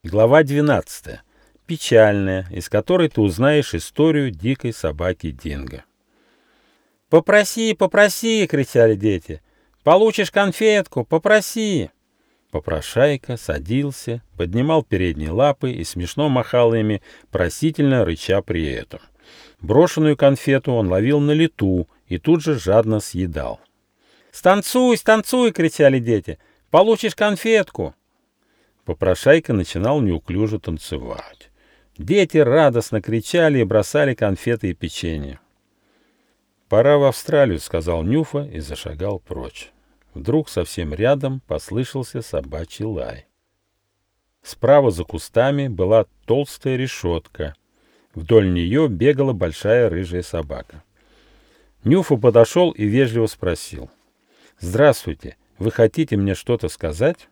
Глава 12. Печальная, из которой ты узнаешь историю дикой собаки Динго. «Попроси, попроси!» — кричали дети. «Получишь конфетку, попроси!» Попрошайка садился, поднимал передние лапы и смешно махал ими, просительно рыча при этом. Брошенную конфету он ловил на лету и тут же жадно съедал. «Станцуй, станцуй!» — кричали дети. «Получишь конфетку!» Попрошайка начинал неуклюже танцевать. Дети радостно кричали и бросали конфеты и печенье. «Пора в Австралию», — сказал Нюфа и зашагал прочь. Вдруг совсем рядом послышался собачий лай. Справа за кустами была толстая решетка. Вдоль нее бегала большая рыжая собака. Нюфа подошел и вежливо спросил: «Здравствуйте, вы хотите мне что-то сказать?»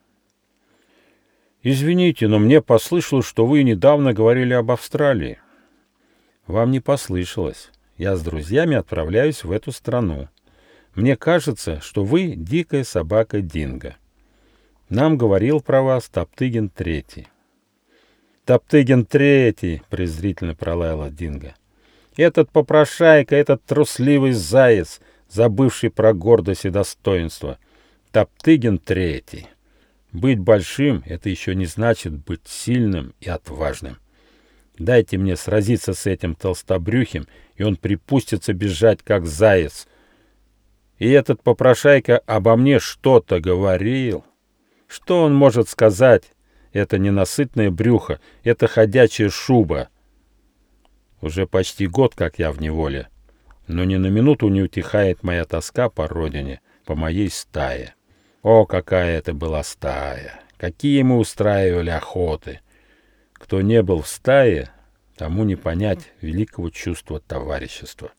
«Извините, но мне послышалось, что вы недавно говорили об Австралии». «Вам не послышалось. Я с друзьями отправляюсь в эту страну. Мне кажется, что вы дикая собака Динго. Нам говорил про вас Топтыгин Третий». «Топтыгин Третий!» — презрительно пролаяла Динго. «Этот попрошайка, этот трусливый заяц, забывший про гордость и достоинство. Топтыгин Третий. Быть большим — это еще не значит быть сильным и отважным. Дайте мне сразиться с этим толстобрюхим, и он припустится бежать, как заяц. И этот попрошайка обо мне что-то говорил. Что он может сказать? Это ненасытное брюхо, это ходячая шуба. Уже почти год, как я в неволе, но ни на минуту не утихает моя тоска по родине, по моей стае. О, какая это была стая! Какие мы устраивали охоты! Кто не был в стае, тому не понять великого чувства товарищества.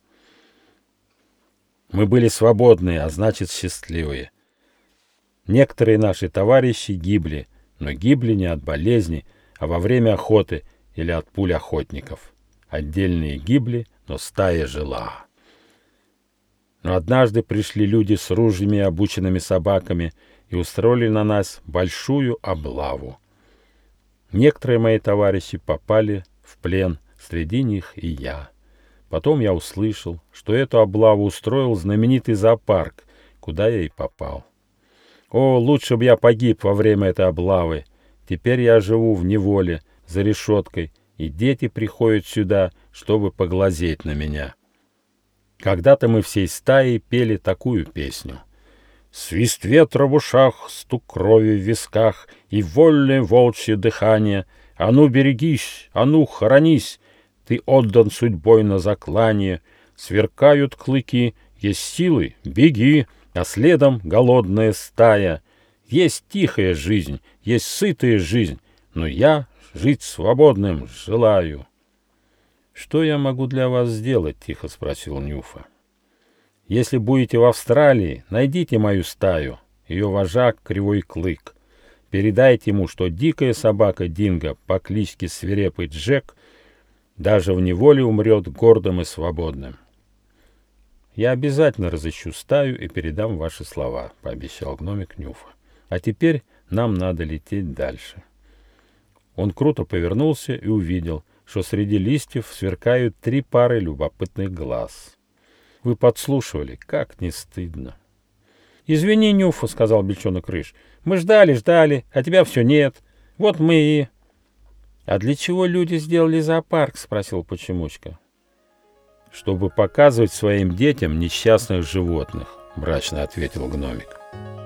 Мы были свободные, а значит счастливые. Некоторые наши товарищи гибли, но гибли не от болезни, а во время охоты или от пуль охотников. Отдельные гибли, но стая жила. Но однажды пришли люди с ружьями и обученными собаками и устроили на нас большую облаву. Некоторые мои товарищи попали в плен, среди них и я. Потом я услышал, что эту облаву устроил знаменитый зоопарк, куда я и попал. О, лучше бы я погиб во время этой облавы. Теперь я живу в неволе, за решеткой, и дети приходят сюда, чтобы поглазеть на меня. Когда-то мы всей стаей пели такую песню. Свист ветра в ушах, стук крови в висках и вольное волчье дыхание. А ну берегись, а ну хоронись, ты отдан судьбой на заклание. Сверкают клыки, есть силы, беги, а следом голодная стая. Есть тихая жизнь, есть сытая жизнь, но я жить свободным желаю. «Что я могу для вас сделать?» — тихо спросил Нюфа. «Если будете в Австралии, найдите мою стаю, ее вожак Кривой Клык. Передайте ему, что дикая собака Динго по кличке Свирепый Джек даже в неволе умрет гордым и свободным». «Я обязательно разыщу стаю и передам ваши слова», — пообещал гномик Нюфа. «А теперь нам надо лететь дальше». Он круто повернулся и увидел, что среди листьев сверкают 3 пары любопытных глаз. «Вы подслушивали, как не стыдно!» «Извини, Нюфа», — сказал Бельчонок Рыж, — «мы ждали, а тебя все нет. Вот мы и...» «А для чего люди сделали зоопарк?» — спросил Почемучка. «Чтобы показывать своим детям несчастных животных», — мрачно ответил гномик.